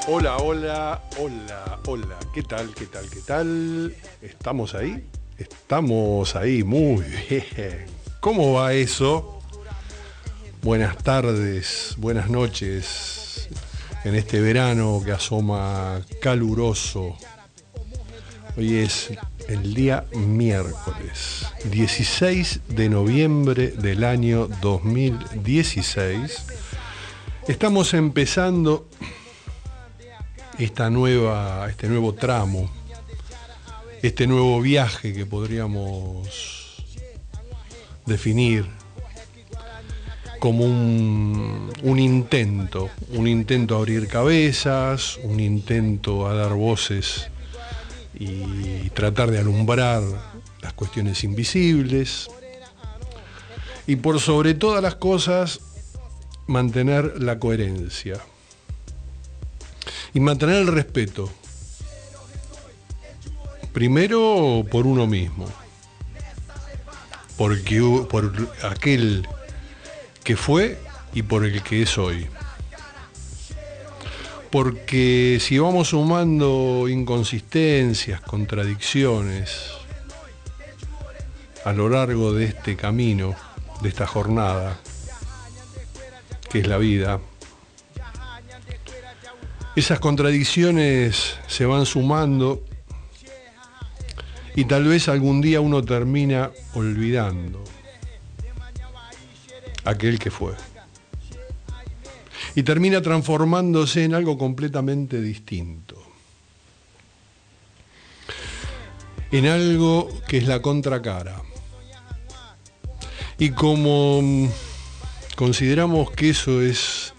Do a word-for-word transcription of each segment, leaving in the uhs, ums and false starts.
Hola, hola, hola, hola. ¿Qué tal, qué tal, qué tal? ¿Estamos ahí? Estamos ahí, muy bien. ¿Cómo va eso? Buenas tardes, buenas noches. En este verano que asoma caluroso. Hoy es el día miércoles, dieciséis de noviembre del año dos mil dieciséis. Estamos empezando esta nueva, este nuevo tramo, este nuevo viaje que podríamos definir como un, un intento, un intento a abrir cabezas, un intento a dar voces y tratar de alumbrar las cuestiones invisibles y por sobre todas las cosas mantener la coherencia y mantener el respeto, primero por uno mismo, porque, por aquel que fue y por el que es hoy. Porque si vamos sumando inconsistencias, contradicciones a lo largo de este camino, de esta jornada, que es la vida, esas contradicciones se van sumando y tal vez algún día uno termina olvidando aquel que fue. Y termina transformándose en algo completamente distinto. En algo que es la contracara. Y como consideramos que eso es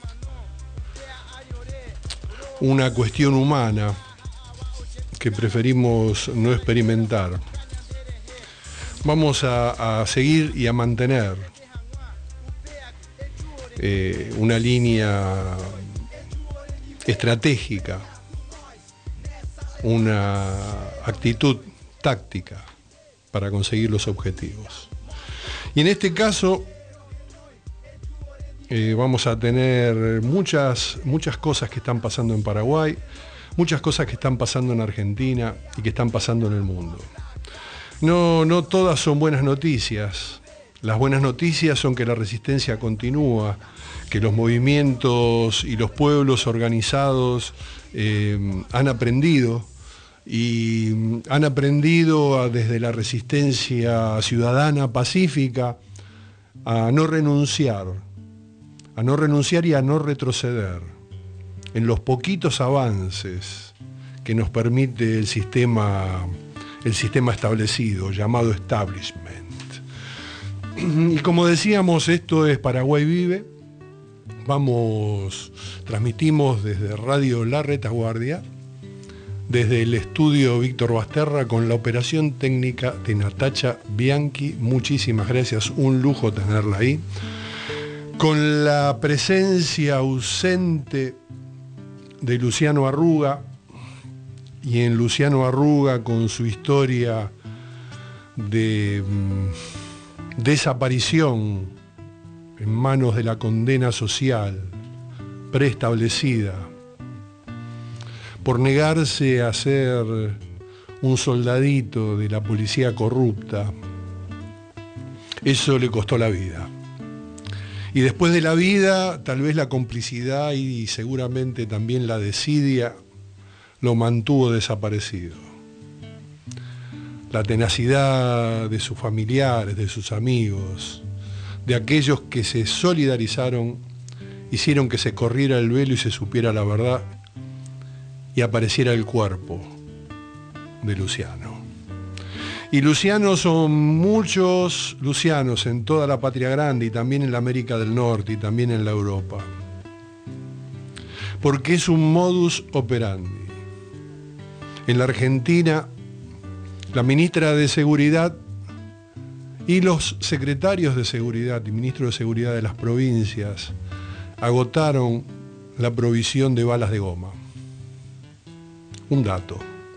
una cuestión humana que preferimos no experimentar, vamos a, a seguir y a mantener eh, una línea estratégica, una actitud táctica para conseguir los objetivos. Y en este caso Eh, vamos a tener muchas, muchas cosas que están pasando en Paraguay, muchas cosas que están pasando en Argentina y que están pasando en el mundo. No, no todas son buenas noticias. Las buenas noticias son que la resistencia continúa, que los movimientos y los pueblos organizados eh, han aprendido y han aprendido a, desde la resistencia ciudadana pacífica a no renunciar. a no renunciar y a no retroceder en los poquitos avances que nos permite el sistema, el sistema establecido, llamado establishment. Y como decíamos, esto es Paraguay Vive. Vamos, transmitimos desde Radio La Retaguardia, desde el estudio Víctor Basterra, con la operación técnica de Natacha Bianchi. Muchísimas gracias, un lujo tenerla ahí. Con la presencia ausente de Luciano Arruga, y en Luciano Arruga con su historia de mm, desaparición en manos de la condena social preestablecida por negarse a ser un soldadito de la policía corrupta. Eso le costó la vida. Y después de la vida, tal vez la complicidad y seguramente también la desidia lo mantuvo desaparecido. La tenacidad de sus familiares, de sus amigos, de aquellos que se solidarizaron, hicieron que se corriera el velo y se supiera la verdad y apareciera el cuerpo de Luciano. Y Lucianos son muchos Lucianos en toda la patria grande y también en la América del Norte y también en la Europa. Porque es un modus operandi. En la Argentina, la ministra de Seguridad y los secretarios de Seguridad y ministros de Seguridad de las provincias agotaron la provisión de balas de goma. Un dato.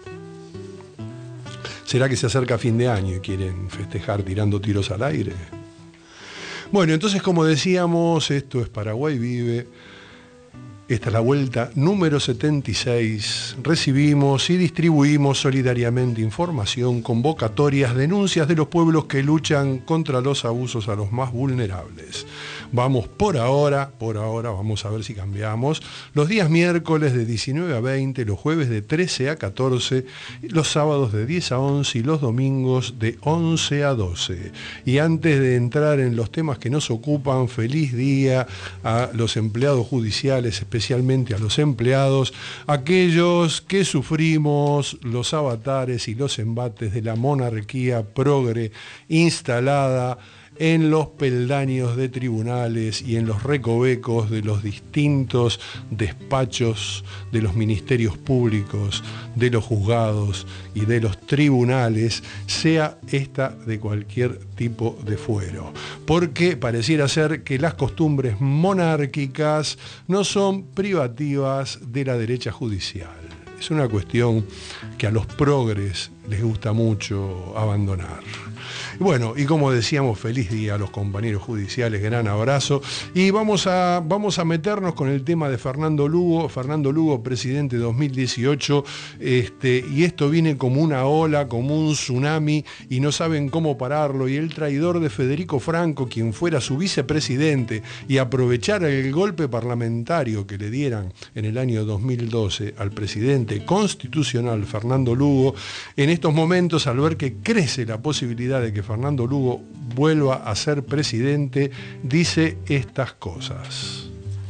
¿Será que se acerca fin de año y quieren festejar tirando tiros al aire? Bueno, entonces, como decíamos, esto es Paraguay Vive. Esta es la vuelta número setenta y seis. Recibimos y distribuimos solidariamente información, convocatorias, denuncias de los pueblos que luchan contra los abusos a los más vulnerables. Vamos por ahora, por ahora, vamos a ver si cambiamos, los días miércoles de diecinueve a veinte, los jueves de trece a catorce, los sábados de diez a once y los domingos de once a doce. Y antes de entrar en los temas que nos ocupan, feliz día a los empleados judiciales, especialmente a los empleados, aquellos que sufrimos los avatares y los embates de la monarquía progre instalada en los peldaños de tribunales y en los recovecos de los distintos despachos de los ministerios públicos, de los juzgados y de los tribunales, sea esta de cualquier tipo de fuero. Porque pareciera ser que las costumbres monárquicas no son privativas de la derecha judicial. Es una cuestión que a los progres les gusta mucho abandonar. Bueno, y como decíamos, feliz día a los compañeros judiciales, gran abrazo. Y vamos a, vamos a meternos con el tema de Fernando Lugo. Fernando Lugo, presidente dos mil dieciocho, este, y esto viene como una ola, como un tsunami, y no saben cómo pararlo. Y el traidor de Federico Franco, quien fuera su vicepresidente, y aprovechara el golpe parlamentario que le dieran en el año dos mil doce al presidente constitucional Fernando Lugo, en estos momentos, al ver que crece la posibilidad de que Fernando Lugo vuelva a ser presidente, dice estas cosas.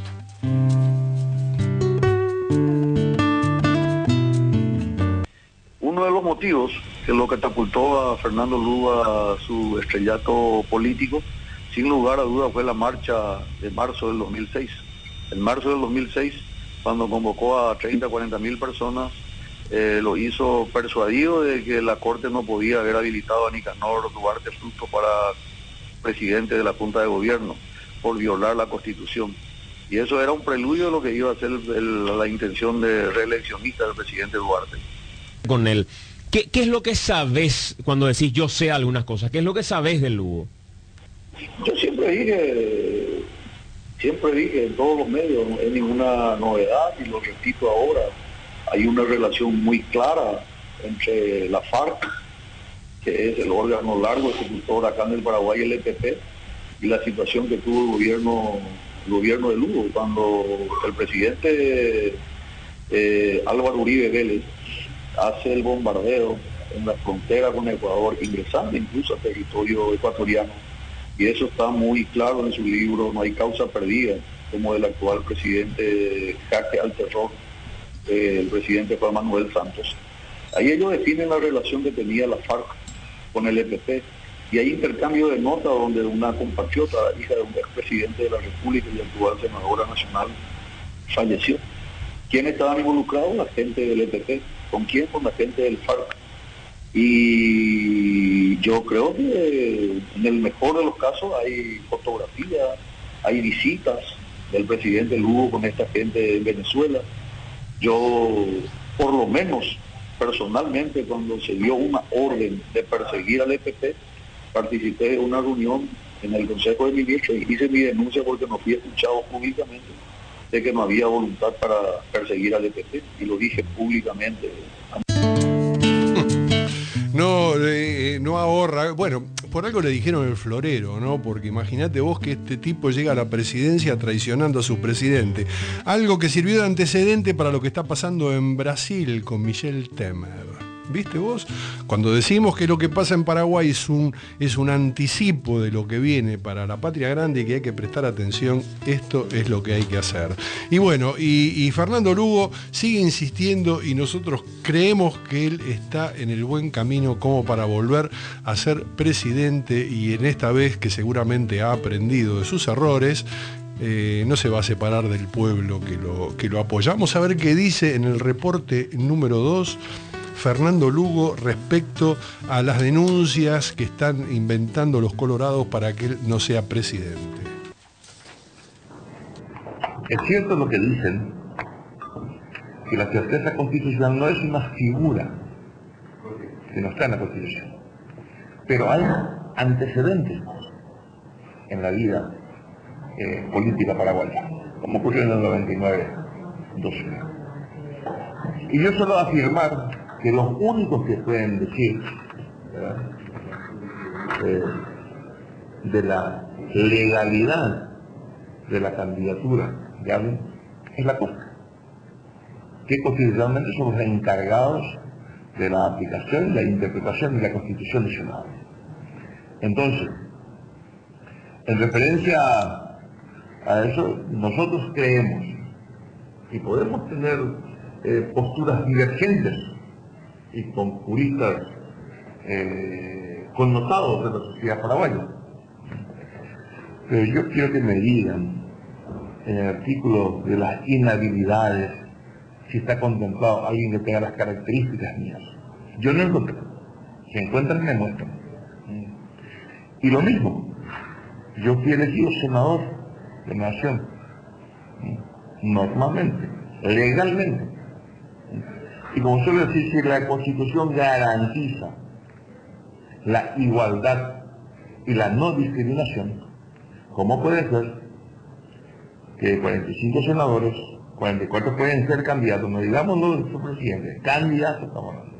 Uno de los motivos que lo catapultó a Fernando Lugo a su estrellato político, sin lugar a duda, fue la marcha de marzo del dos mil seis. En marzo del dos mil seis, cuando convocó a treinta, cuarenta mil personas, Eh, lo hizo persuadido de que la Corte no podía haber habilitado a Nicanor Duarte Fruto para presidente de la Junta de Gobierno por violar la Constitución. Y eso era un preludio de lo que iba a ser el, el, la intención de reeleccionista del presidente Duarte. Con él, ¿Qué, ¿qué es lo que sabes cuando decís yo sé algunas cosas? ¿Qué es lo que sabés del Lugo? Yo siempre dije, siempre dije en todos los medios, no es ninguna novedad y lo repito ahora. Hay una relación muy clara entre la FARC, que es el órgano largo ejecutor acá en el Paraguay, el E P P, y la situación que tuvo el gobierno, el gobierno de Lugo, cuando el presidente eh, Álvaro Uribe Vélez hace el bombardeo en la frontera con Ecuador, ingresando incluso al territorio ecuatoriano, y eso está muy claro en su libro, No hay causa perdida, como el actual presidente Jaque al Terror, Eh, el presidente Juan Manuel Santos. Ahí ellos definen la relación que tenía la FARC con el E P P, y hay intercambio de notas donde una compatriota, hija de un expresidente de la República y actual senadora nacional, falleció. ¿Quién estaban involucrados? La gente del E P P. ¿Con quién? Con la gente del FARC. Y yo creo que en el mejor de los casos hay fotografías, hay visitas del presidente Lugo con esta gente en Venezuela. Yo, por lo menos, personalmente, cuando se dio una orden de perseguir al E P P, participé de una reunión en el Consejo de Ministros y hice mi denuncia porque no fui escuchado públicamente de que no había voluntad para perseguir al E P P, y lo dije públicamente. No, eh, no ahorra. Bueno, por algo le dijeron el florero, ¿no? Porque imagínate vos que este tipo llega a la presidencia traicionando a su presidente. Algo que sirvió de antecedente para lo que está pasando en Brasil con Michel Temer. ¿Viste vos? Cuando decimos que lo que pasa en Paraguay es un, es un anticipo de lo que viene para la patria grande y que hay que prestar atención, esto es lo que hay que hacer. Y bueno, y, y Fernando Lugo sigue insistiendo y nosotros creemos que él está en el buen camino como para volver a ser presidente, y en esta vez que seguramente ha aprendido de sus errores, Eh, no se va a separar del pueblo que lo, que lo apoya. Vamos a ver qué dice en el reporte número dos Fernando Lugo respecto a las denuncias que están inventando los colorados para que él no sea presidente. Es cierto lo que dicen, que la certeza constitucional no es una figura que no está en la Constitución, pero hay antecedentes en la vida Eh, política paraguaya, como ocurrió en el noventa y nueve doce. Y yo suelo afirmar que los únicos que pueden decir eh, de la legalidad de la candidatura de alguien es la Corte, que constitucionalmente son los encargados de la aplicación y la interpretación de la Constitución Nacional. Entonces, en referencia a, a eso, nosotros creemos y podemos tener eh, posturas divergentes y con juristas eh, connotados de la sociedad paraguaya. Pero yo quiero que me digan en el artículo de las inhabilidades si está contemplado alguien que tenga las características mías. Yo no encontré. Si encuentran, me muestran. Y lo mismo, yo fui elegido senador de la Nación, normalmente, legalmente. Y como suelo decir, si la Constitución garantiza la igualdad y la no discriminación, ¿cómo puede ser que cuarenta y cinco senadores, cuarenta y cuatro pueden ser candidatos, no digamos los de su presidente, candidatos estamos hablando,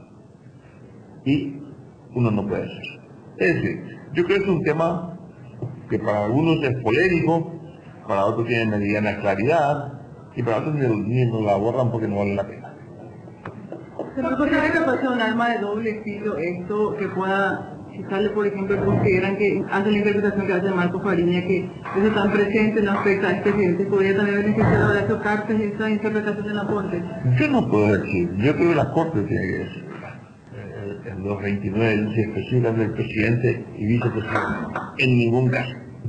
y uno no puede ser? Es decir, yo creo que es un tema que para algunos es polémico, para otros tiene mediana claridad, y para otros ni, ni nos la abordan porque no vale la pena. ¿Pero por qué que pasa un arma de doble filo esto que pueda, si sale por ejemplo, consideran que hace la interpretación que hace Marco Fariña, que eso tan presente no afecta al presidente, podría también beneficiar ahora de tocarse esa interpretación de la Corte? Yo no puedo decir, yo creo que la Corte tiene que decir. En los veintinueve dice específicamente del presidente y vicepresidente, en ningún caso.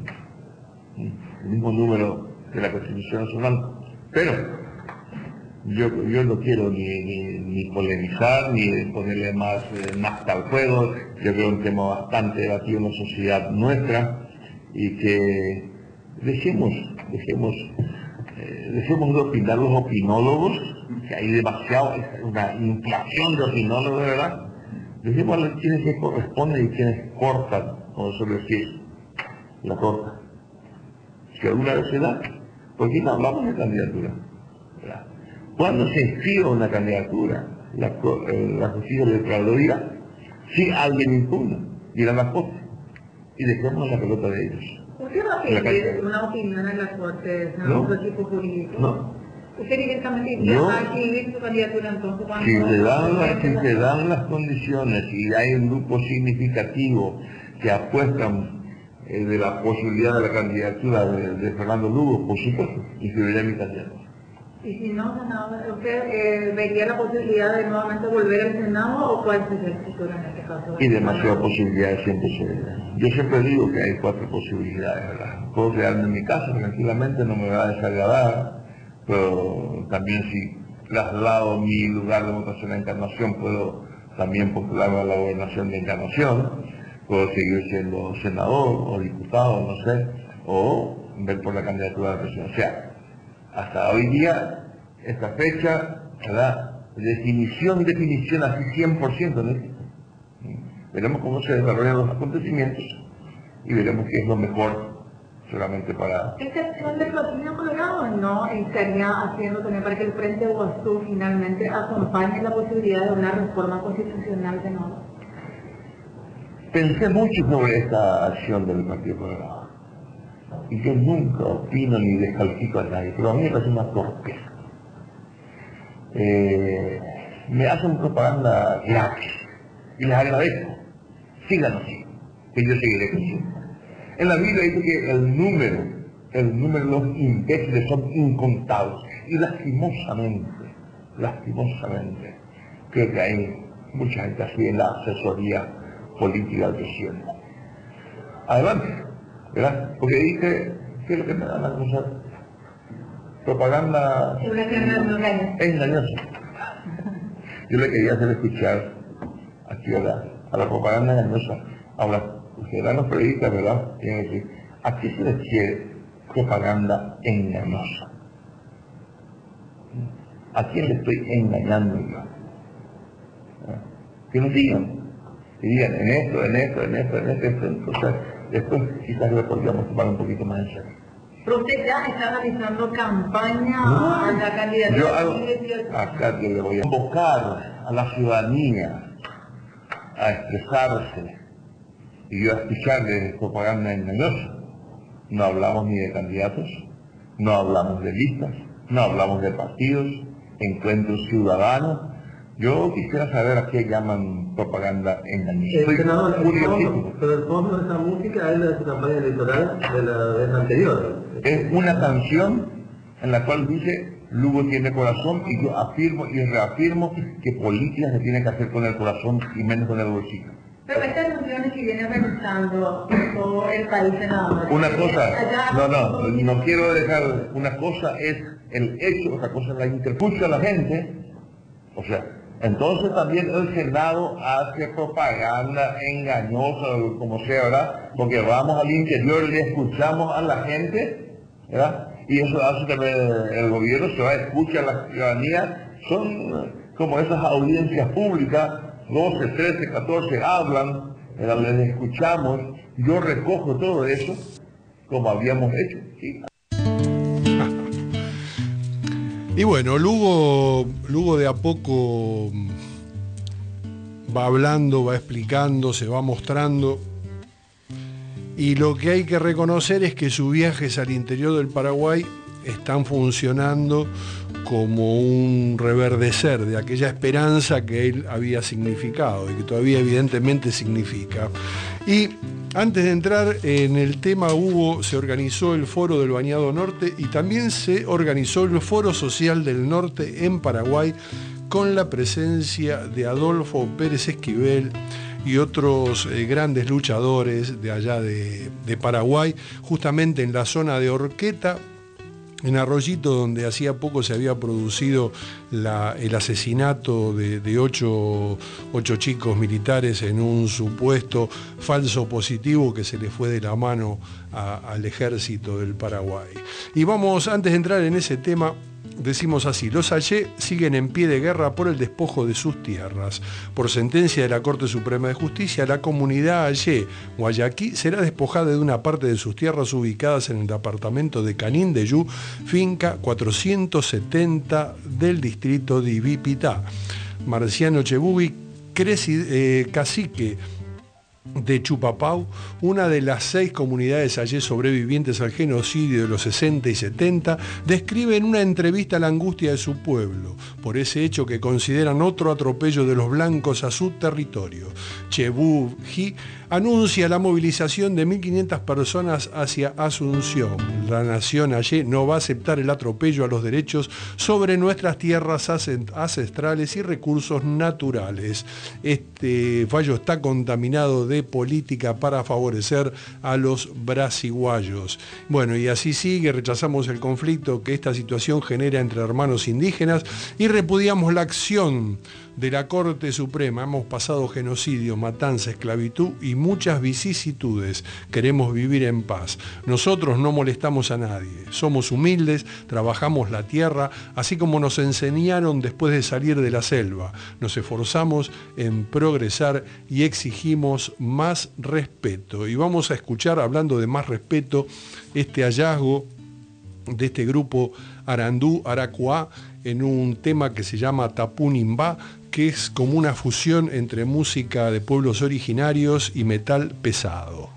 El mismo número de la Constitución Nacional. Pero yo, yo no quiero ni, ni, ni polemizar, ni ponerle más eh, nafta al fuego. Yo creo un tema bastante debatido en la sociedad nuestra y que dejemos, dejemos, eh, dejemos de opinar los opinólogos, que hay demasiado, una inflación de opinólogos, de verdad. Dejemos a quienes se corresponden y quienes cortan, como suele decir, la corta. Si alguna vez se da, ¿por qué no hablamos de candidatura? ¿Verdad? Cuando se inscribe una candidatura, la, eh, la justicia electoral lo dirá, si alguien impugna, dirá la Corte, y dejemos la pelota de ellos. ¿Usted va a pedir una opinión en la Corte, no un equipo jurídico? No. ¿Usted directamente iría a escribir su candidatura entonces? Si se, dan las, si se dan las condiciones y hay un grupo significativo que apuestan eh, de la posibilidad de la candidatura de, de Fernando Lugo, por supuesto, inscribiré mi candidato. Y si no, senador, ¿usted eh, vería la posibilidad de nuevamente volver al Senado o cuál sería el futuro en este caso? Y demasiadas posibilidades siempre se ven. Yo siempre digo que hay cuatro posibilidades, ¿verdad? Puedo quedarme en mi casa tranquilamente, no me va a desagradar, pero también si traslado mi lugar de votación a Encarnación, puedo también postularme a la gobernación de Encarnación, puedo seguir siendo senador o diputado, no sé, o ver por la candidatura de la presidencia. Hasta hoy día, esta fecha, ¿verdad? Definición, definición así cien por ciento, ¿no? Veremos cómo se desarrollan los acontecimientos y veremos qué es lo mejor solamente para... ¿Esta acción de Patricio Colorado no estaría haciendo también para que el Frente Guazú finalmente acompañe la posibilidad de una reforma constitucional de nuevo? Pensé mucho sobre esta acción del Partido Colorado. Y yo nunca opino ni descalifico a nadie, pero a mí me parece una torpeza. Eh, me hacen propaganda gratis y les agradezco. Síganos, que yo seguiré creciendo. En la Biblia dice que el número, el número de los imbéciles son incontables. Y lastimosamente, lastimosamente, creo que hay mucha gente así en la asesoría política del presidente. Adelante, ¿verdad? Porque dice, ¿qué es lo que me dan a conocer? Propaganda engañosa. Yo le quería hacer escuchar aquí a la, a la propaganda engañosa. Ahora, ustedes dan los periodistas, ¿verdad? Tienen que decir, ¿a qué se les quiere propaganda engañosa? ¿A quién le estoy engañando yo? ¿Eh? Que nos digan, que digan en esto, en esto, en esto, en esto, en esto. Entonces, después quizás lo podríamos tomar un poquito más en serio. Pero usted ya está realizando campaña No, a la candidatura. yo hago, acá yo le voy a convocar a la ciudadanía a expresarse y yo a escucharles propaganda engañosa. No hablamos ni de candidatos, no hablamos de listas, no hablamos de partidos, encuentros ciudadanos. Yo quisiera saber a qué llaman propaganda engañosa. Eh, senador, el curiosísimo. fondo, pero el fondo de esa música es de su campaña electoral de la vez anterior. Es una canción en la cual dice Lugo tiene corazón y yo afirmo y reafirmo que política se tiene que hacer con el corazón y menos con el bolsillo. Pero estas funciones que viene realizando en todo el país, senador. Una cosa, Allá- no, no, no quiero dejar, una cosa es el hecho, otra cosa es la interpucha a la gente, o sea, entonces también el Senado hace propaganda engañosa, como sea, ¿verdad? Porque vamos al interior y le escuchamos a la gente, ¿verdad? Y eso hace que el gobierno se va a escuchar a la ciudadanía, son como esas audiencias públicas, doce, trece, catorce hablan, ¿verdad? Les escuchamos, yo recojo todo eso como habíamos hecho, ¿sí? Y bueno, Lugo, Lugo de a poco va hablando, va explicando, se va mostrando. Y lo que hay que reconocer es que sus viajes al interior del Paraguay están funcionando como un reverdecer de aquella esperanza que él había significado y que todavía evidentemente significa. Y antes de entrar en el tema, Hugo, se organizó el Foro del Bañado Norte y también se organizó el Foro Social del Norte en Paraguay con la presencia de Adolfo Pérez Esquivel y otros eh, grandes luchadores de allá de, de Paraguay, justamente en la zona de Horqueta, en Arroyito, donde hacía poco se había producido la, el asesinato de, de ocho, ocho chicos militares en un supuesto falso positivo que se le fue de la mano a, al ejército del Paraguay. Y vamos, antes de entrar en ese tema, decimos así: los Allé siguen en pie de guerra por el despojo de sus tierras. Por sentencia de la Corte Suprema de Justicia, la comunidad Allé, Guayaquí, será despojada de una parte de sus tierras ubicadas en el departamento de Canín de Yu, finca cuatrocientos setenta del distrito de Ibipitá. Marciano Chebugui, eh, cacique de Chupapau, una de las seis comunidades allí sobrevivientes al genocidio de los sesenta y setenta, describe en una entrevista la angustia de su pueblo por ese hecho que consideran otro atropello de los blancos a su territorio. Chebugui anuncia la movilización de mil quinientas personas hacia Asunción. La nación allí no va a aceptar el atropello a los derechos sobre nuestras tierras ancestrales y recursos naturales. Este fallo está contaminado de política para favorecer a los brasiguayos. Bueno, y así sigue: rechazamos el conflicto que esta situación genera entre hermanos indígenas y repudiamos la acción de la Corte Suprema. Hemos pasado genocidio, matanza, esclavitud y muchas vicisitudes. Queremos vivir en paz. Nosotros no molestamos a nadie. Somos humildes, trabajamos la tierra, así como nos enseñaron después de salir de la selva. Nos esforzamos en progresar y exigimos más respeto. Y vamos a escuchar, hablando de más respeto, este hallazgo de este grupo Arandú Aracuá en un tema que se llama Tapunimbá, que es como una fusión entre música de pueblos originarios y metal pesado.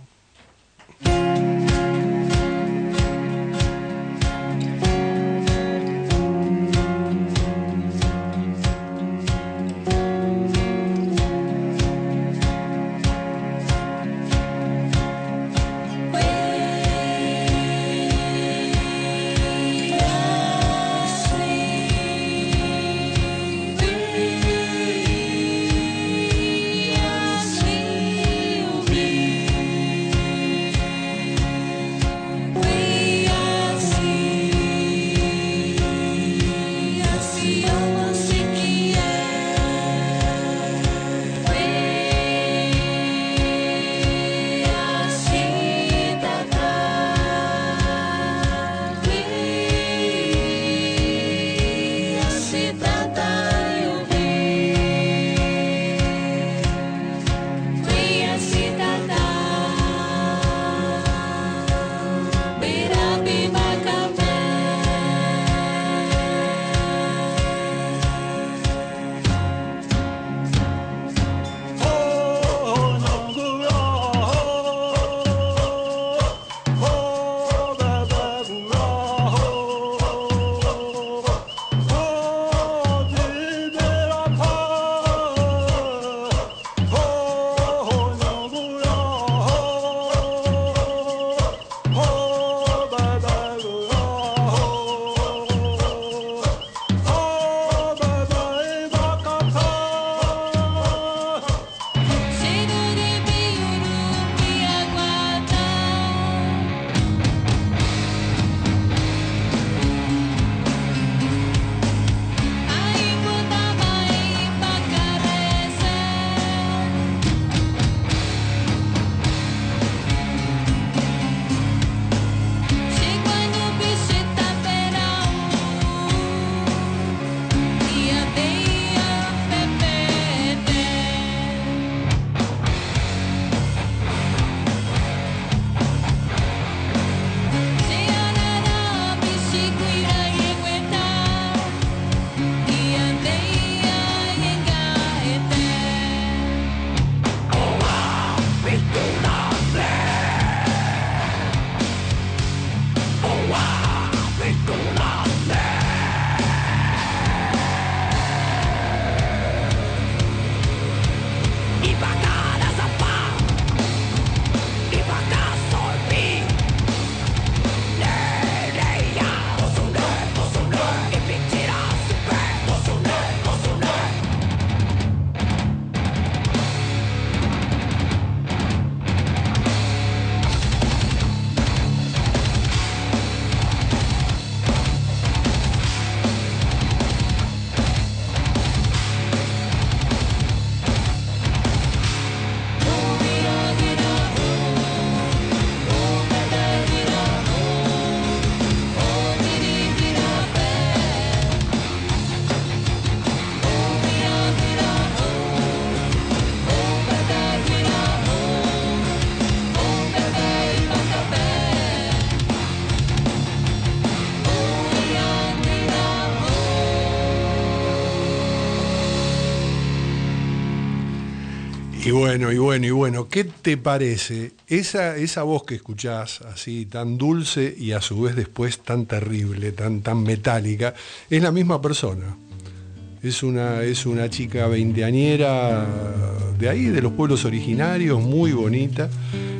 Y bueno, y bueno, y bueno, ¿qué te parece? Esa, esa voz que escuchás, así, tan dulce y a su vez después tan terrible, tan, tan metálica, es la misma persona. Es una, es una chica veinteañera de ahí, de los pueblos originarios, muy bonita.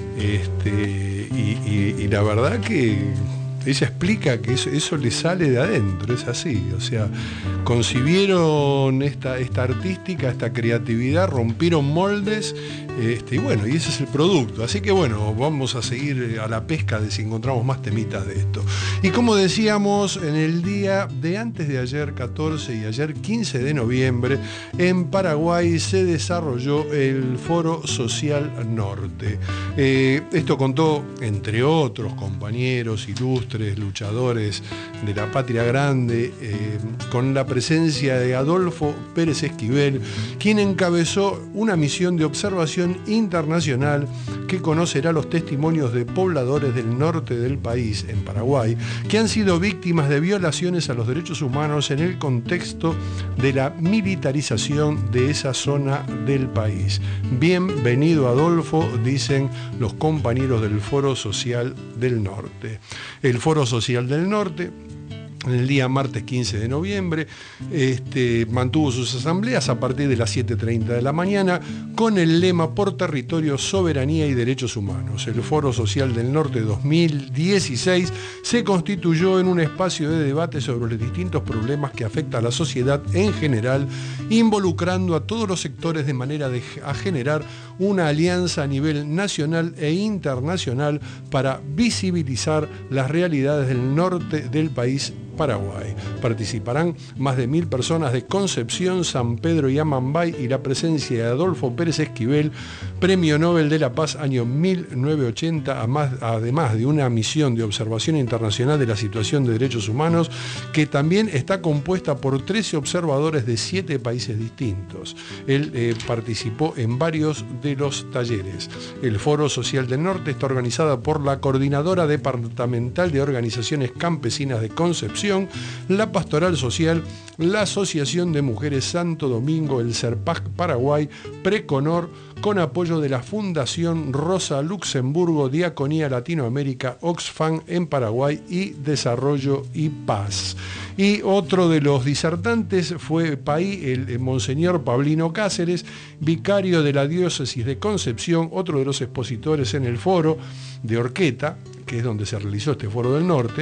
Este, y, y, y la verdad que ella explica que eso, eso le sale de adentro, es así. O sea, concibieron esta, esta artística, esta creatividad, rompieron moldes, este, y bueno, y ese es el producto. Así que bueno, vamos a seguir a la pesca de si encontramos más temitas de esto. Y como decíamos, en el día de antes de ayer, catorce, y ayer, quince de noviembre, en Paraguay se desarrolló el Foro Social Norte. Eh, esto contó, entre otros compañeros ilustres, luchadores de la patria grande, eh, con la presencia de Adolfo Pérez Esquivel, quien encabezó una misión de observación internacional que conocerá los testimonios de pobladores del norte del país, en Paraguay, que han sido víctimas de violaciones a los derechos humanos en el contexto de la militarización de esa zona del país. Bienvenido, Adolfo, dicen los compañeros del Foro Social del Norte. El Foro Social del Norte, en el día martes quince de noviembre, este, mantuvo sus asambleas a partir de las siete y treinta de la mañana con el lema Por Territorio, Soberanía y Derechos Humanos. El Foro Social del Norte dos mil dieciséis se constituyó en un espacio de debate sobre los distintos problemas que afectan a la sociedad en general, involucrando a todos los sectores de manera de, a generar una alianza a nivel nacional e internacional para visibilizar las realidades del norte del país, Paraguay. Participarán más de mil personas de Concepción, San Pedro y Amambay, y la presencia de Adolfo Pérez Esquivel, Premio Nobel de la Paz año mil novecientos ochenta, además de una misión de observación internacional de la situación de derechos humanos, que también está compuesta por trece observadores de siete países distintos. Él eh, participó en varios de los talleres. El Foro Social del Norte está organizado por la Coordinadora Departamental de Organizaciones Campesinas de Concepción, la Pastoral Social, la Asociación de Mujeres Santo Domingo, el CERPAC Paraguay, Preconor, con apoyo de la Fundación Rosa Luxemburgo, Diaconía Latinoamérica, Oxfam en Paraguay y Desarrollo y Paz. Y otro de los disertantes fue Paí, el, el Monseñor Pablino Cáceres, vicario de la Diócesis de Concepción, otro de los expositores en el foro de Orqueta, que es donde se realizó este Foro del Norte,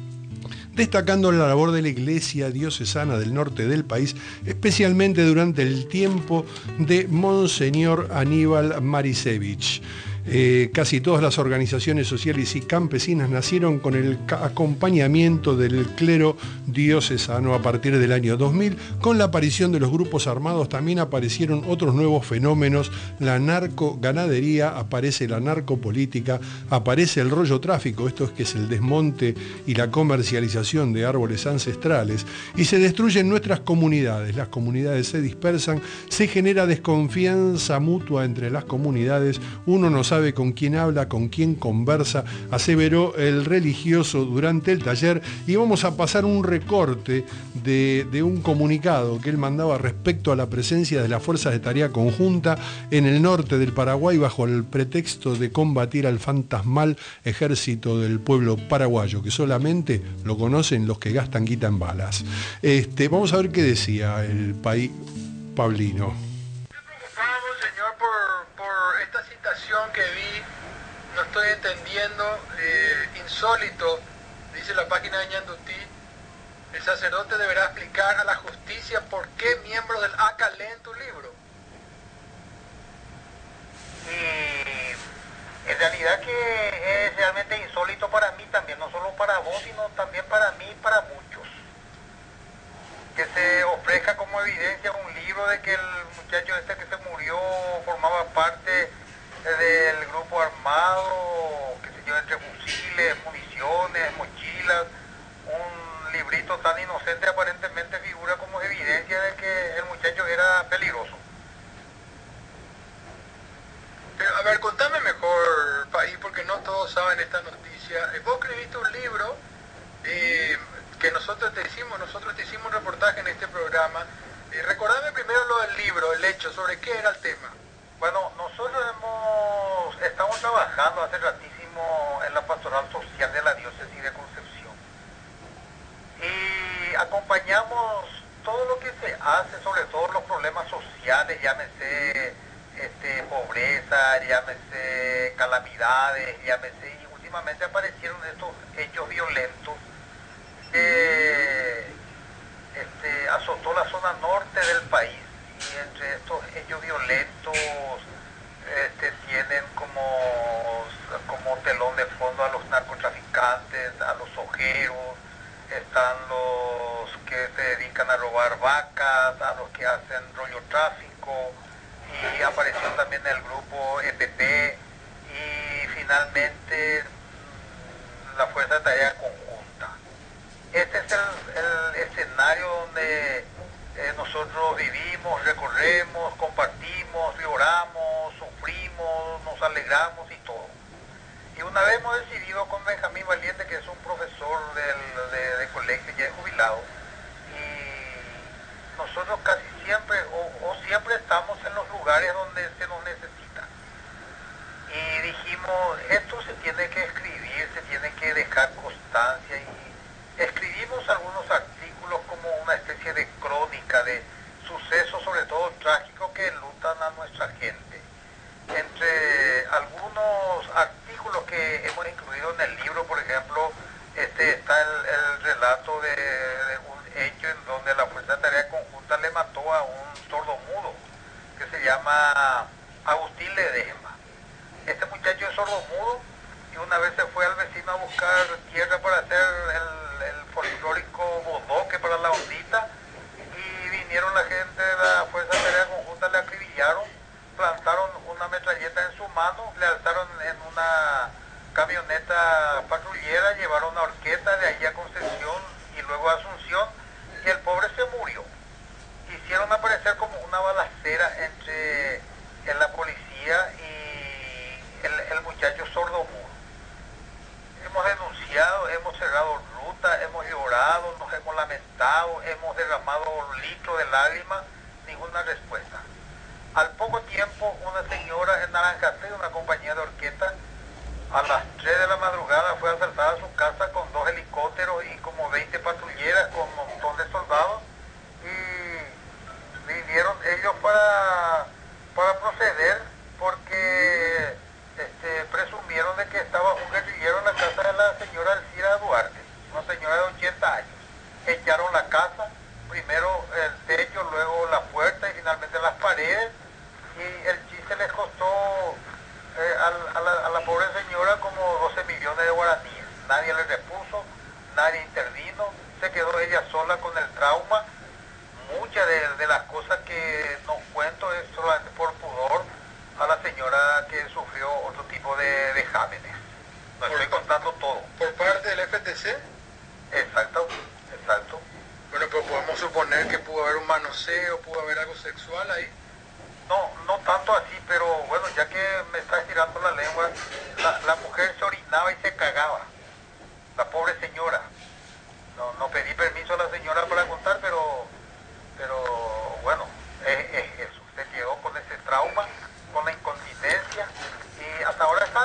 destacando la labor de la Iglesia Diocesana del norte del país, especialmente durante el tiempo de Monseñor Aníbal Marisevich. Eh, casi todas las organizaciones sociales y campesinas nacieron con el acompañamiento del clero diocesano a partir del año dos mil. Con la aparición de los grupos armados también aparecieron otros nuevos fenómenos: la narcoganadería, aparece la narcopolítica, aparece el rollo tráfico, esto es que es el desmonte y la comercialización de árboles ancestrales, y se destruyen nuestras comunidades, las comunidades se dispersan, se genera desconfianza mutua entre las comunidades, uno no sabe con quién habla, con quién conversa, aseveró el religioso durante el taller. Y vamos a pasar un recorte de, de un comunicado que él mandaba respecto a la presencia de las fuerzas de tarea conjunta en el norte del Paraguay bajo el pretexto de combatir al fantasmal ejército del pueblo paraguayo, que solamente lo conocen los que gastan guita en balas. Este, vamos a ver qué decía el país Pablino. Que vi, no estoy entendiendo, eh, insólito, dice la página de Ñandutí. El sacerdote deberá explicar a la justicia por qué miembros del A C A leen tu libro. Y en realidad que es realmente insólito para mí también, no solo para vos, sino también para mí y para muchos. Que se ofrezca como evidencia un libro de que el muchacho este que se murió formaba parte del grupo armado, que se yo, entre fusiles, municiones, mochilas. Un librito tan inocente aparentemente figura como evidencia de que el muchacho era peligroso. Pero, a ver, contame mejor, País, porque no todos saben esta noticia. Vos escribiste un libro eh, que nosotros te hicimos, nosotros te hicimos un reportaje en este programa. Eh, recordame primero lo del libro, el hecho, sobre qué era el tema. Bueno, estamos trabajando hace ratísimo en la pastoral social de la diócesis de Concepción. Y acompañamos todo lo que se hace, sobre todo los problemas sociales, llámese este, pobreza, llámese calamidades, llámese, y últimamente aparecieron estos hechos violentos que este, azotó la zona norte del país, y entre estos hechos violentos este, tienen como, como telón de fondo a los narcotraficantes, a los ojeros, están los que se dedican a robar vacas, a los que hacen rollo tráfico, y apareció también el grupo E P P, y finalmente la Fuerza de Tarea Conjunta. Este es el, el escenario donde eh, nosotros vivimos, recorremos, compartimos, lloramos, sufrimos, nos alegramos y todo. Y una vez hemos decidido con Benjamín Valiente, que es un profesor del, de, de colegio, ya es jubilado, y nosotros casi siempre, o, o siempre estamos en los lugares donde se nos necesita. Y dijimos, esto se tiene que escribir, se tiene que dejar constancia, y escribimos algunos artículos como una especie de crónica de sucesos, sobre todo trágicos, que enlutan a nuestra gente. Entre algunos artículos que hemos incluido en el libro, por ejemplo, este está el, el relato de, de un hecho en donde la Fuerza de Tarea Conjunta le mató a un sordomudo que se llama Agustín Ledesma. Este muchacho es sordomudo y una vez se fue al vecino a buscar tierra para hacer el, el folclórico bodoque para la ondita, y vinieron la gente de la Fuerza de Tarea Conjunta, le acribillaron, plantaron una metralleta en su mano, le alzaron en una camioneta patrullera, llevaron a Orqueta, de ahí a Concepción y luego a Asunción, y el pobre se murió. Hicieron aparecer como una balacera entre en la policía y el, el muchacho sordomudo. Hemos denunciado, hemos cerrado ruta, hemos llorado, nos hemos lamentado, hemos derramado litros de lágrimas, ninguna respuesta. Al poco tiempo, una señora en Naranjate, una compañía de Orqueta, a las tres de la madrugada fue asaltada a su casa con dos helicópteros y como veinte patrulleras con un montón de soldados, y vinieron ellos para, para proceder porque este, presumieron de que estaba un guerrillero en la casa de la señora Elcira Duarte, una señora de ochenta años. Echaron la casa, primero el techo, luego la puerta y finalmente las paredes, y el chiste les costó eh, a, a, la, a la pobre señora como doce millones de guaraníes. Nadie le repuso, nadie intervino, se quedó ella sola con el trauma. Muchas de, de las cosas que no cuento es solamente por pudor a la señora que sufrió otro tipo de vejámenes. No estoy contando todo. ¿Por parte del F T C? Exacto, exacto. Bueno, pero podemos suponer que pudo haber un manoseo, pudo haber algo sexual ahí. No, no tanto así, pero bueno, ya que me está estirando la lengua, la, la mujer se orinaba y se cagaba. La pobre señora. No, no pedí permiso a la señora para contar, pero, pero bueno, es, es eso. Se quedó con ese trauma, con la incontinencia, y hasta ahora está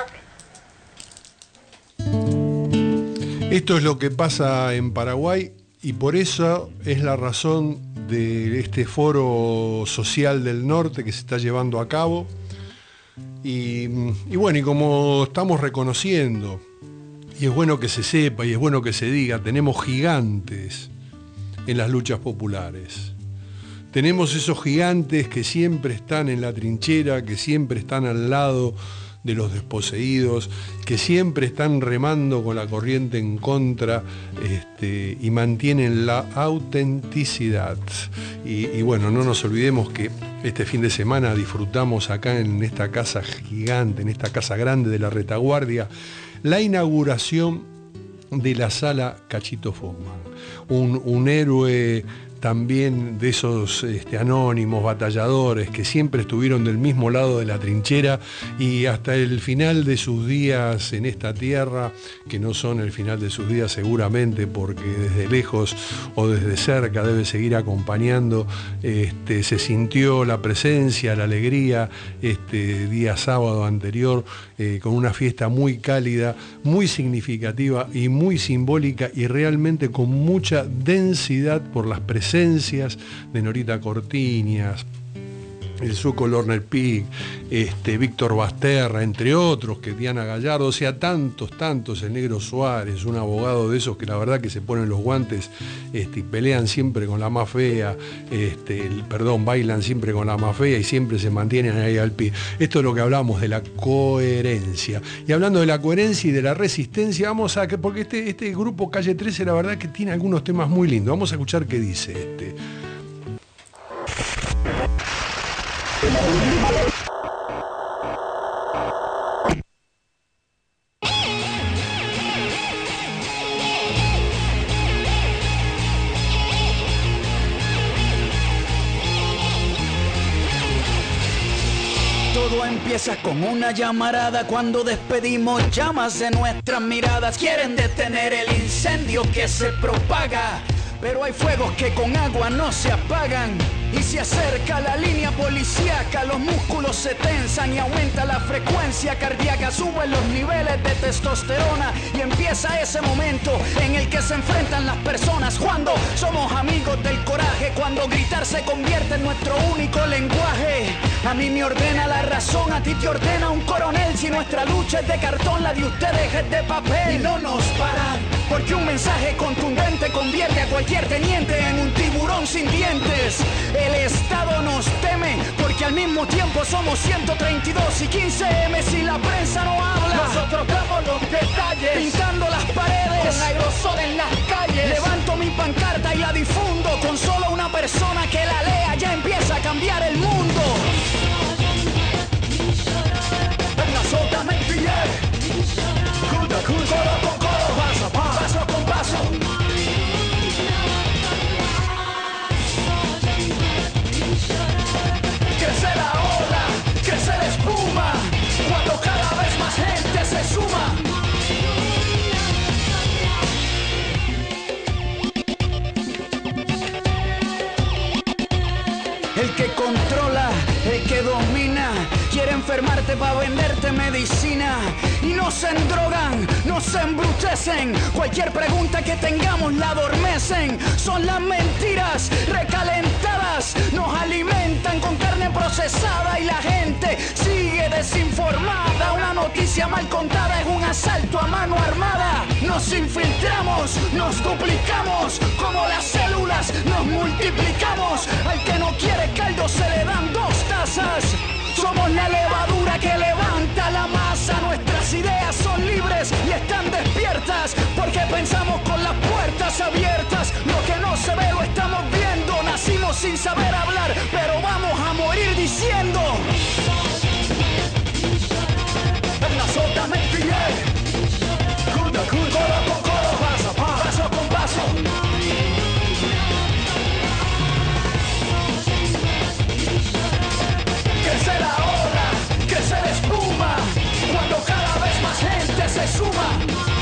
así. Esto es lo que pasa en Paraguay, y por eso es la razón de este foro social del norte que se está llevando a cabo. Y, y bueno, y como estamos reconociendo, y es bueno que se sepa y es bueno que se diga, tenemos gigantes en las luchas populares. Tenemos esos gigantes que siempre están en la trinchera, que siempre están al lado de los desposeídos, que siempre están remando con la corriente en contra, este, y mantienen la autenticidad. Y, y bueno, no nos olvidemos que este fin de semana disfrutamos acá en esta casa gigante, en esta casa grande de la retaguardia, la inauguración de la sala Cachito Fockman, un, un héroe también de esos este, anónimos batalladores que siempre estuvieron del mismo lado de la trinchera y hasta el final de sus días en esta tierra, que no son el final de sus días seguramente, porque desde lejos o desde cerca debe seguir acompañando, este, se sintió la presencia, la alegría este día sábado anterior, eh, con una fiesta muy cálida, muy significativa y muy simbólica, y realmente con mucha densidad por las presencias de Norita Cortiñas, el Suco Lorner Pig, este, Víctor Basterra, entre otros, que Diana Gallardo, o sea, tantos, tantos, el Negro Suárez, un abogado de esos que la verdad que se ponen los guantes este, y pelean siempre con la más fea, este, el, perdón, bailan siempre con la más fea y siempre se mantienen ahí al pie. Esto es lo que hablamos de la coherencia. Y hablando de la coherencia y de la resistencia, vamos a, porque este, este grupo Calle trece, la verdad que tiene algunos temas muy lindos. Vamos a escuchar qué dice este. Todo empieza con una llamarada cuando despedimos llamas de nuestras miradas. Quieren detener el incendio que se propaga, pero hay fuegos que con agua no se apagan. Y se acerca la línea policíaca, los músculos se tensan y aumenta la frecuencia cardíaca, suben los niveles de testosterona y empieza ese momento en el que se enfrentan las personas. Cuando somos amigos del coraje, cuando gritar se convierte en nuestro único lenguaje. A mí me ordena la razón, a ti te ordena un coronel. Si nuestra lucha es de cartón, la de ustedes es de papel. Y no nos paran, porque un mensaje contundente convierte a cualquier teniente en un tiburón sin dientes. El Estado nos teme porque al mismo tiempo somos ciento treinta y dos y quince eme si la prensa no habla. Nosotros damos los detalles, pintando las paredes con aerosol en las calles. Levanto mi pancarta y la difundo, con solo una persona que la lea ya empieza a cambiar el mundo. Venga, sótame el billete, coro con coro, paso a paso, paso con paso. Crece la ola, crece la espuma, cuando cada vez más gente se suma. El que controla, el que domina, quiere enfermarte para venderte medicina. Y nos endrogan, nos embrutecen, cualquier pregunta que tengamos la adormecen. Son las mentiras recalentadas, nos alimentan con carne procesada y la gente sigue desinformada. Una noticia mal contada es un asalto a mano armada. Nos infiltramos, nos duplicamos, como las células nos multiplicamos. Al que no quiere caldo se le dan dos tazas. Somos la levadura que levanta la masa. Nuestras ideas son libres y están despiertas, porque pensamos con las puertas abiertas. Lo que no se ve lo estamos viendo. Nacimos sin saber hablar, pero vamos a morir diciendo. Venga, sótame el billete, coro con coro, paso a paso, paso con paso. Crece la ola, crece la espuma, cuando cada vez más gente se suma.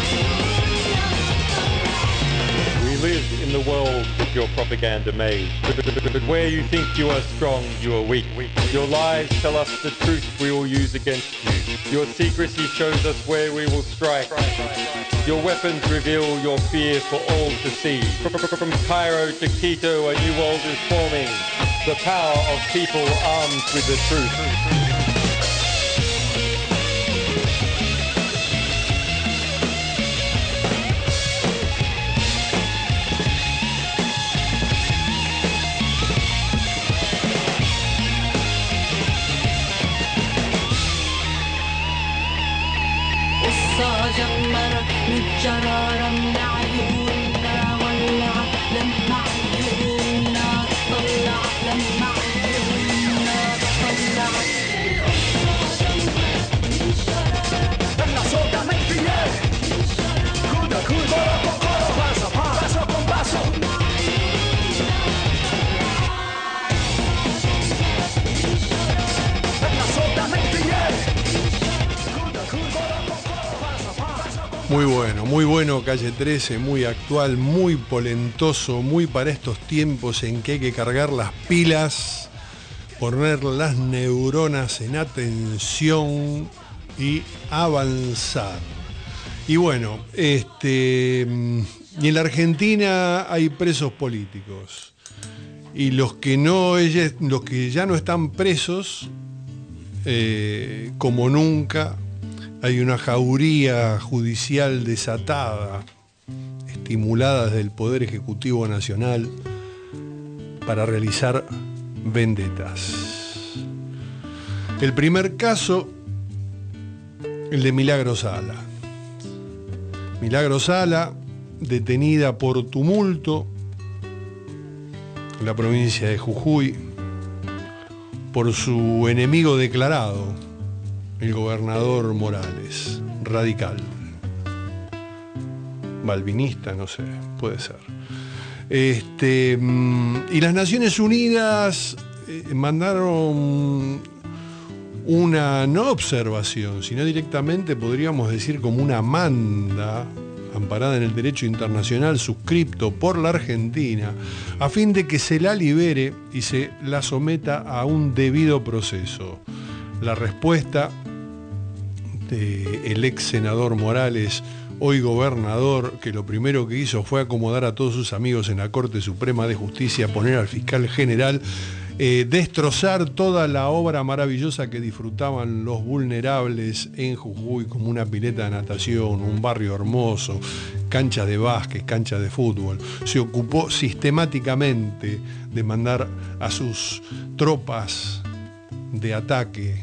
We live in the world that your propaganda made. But where you think you are strong, you are weak. Your lies tell us the truth we will use against you. Your secrecy shows us where we will strike. Your weapons reveal your fear for all to see. From Cairo to Quito, a new world is forming. The power of people armed with the truth. Muy bueno, muy bueno Calle trece, muy actual, muy polentoso, muy para estos tiempos en que hay que cargar las pilas, poner las neuronas en atención y avanzar. Y bueno, este, y en la Argentina hay presos políticos. Y los que, no, los que ya no están presos, eh, como nunca, hay una jauría judicial desatada, estimulada desde el Poder Ejecutivo Nacional, para realizar vendetas. El primer caso, el de Milagro Sala. Milagro Sala, detenida por tumulto en la provincia de Jujuy por su enemigo declarado, el gobernador Morales, radical, balvinista, no sé, puede ser. Este, y las Naciones Unidas eh, mandaron una no observación, sino directamente podríamos decir como una manda amparada en el derecho internacional suscripto por la Argentina, a fin de que se la libere y se la someta a un debido proceso. La respuesta del ex senador Morales, hoy gobernador, que lo primero que hizo fue acomodar a todos sus amigos en la Corte Suprema de Justicia, poner al fiscal general, eh, destrozar toda la obra maravillosa que disfrutaban los vulnerables en Jujuy, como una pileta de natación, un barrio hermoso, canchas de básquet, canchas de fútbol. Se ocupó sistemáticamente de mandar a sus tropas de ataque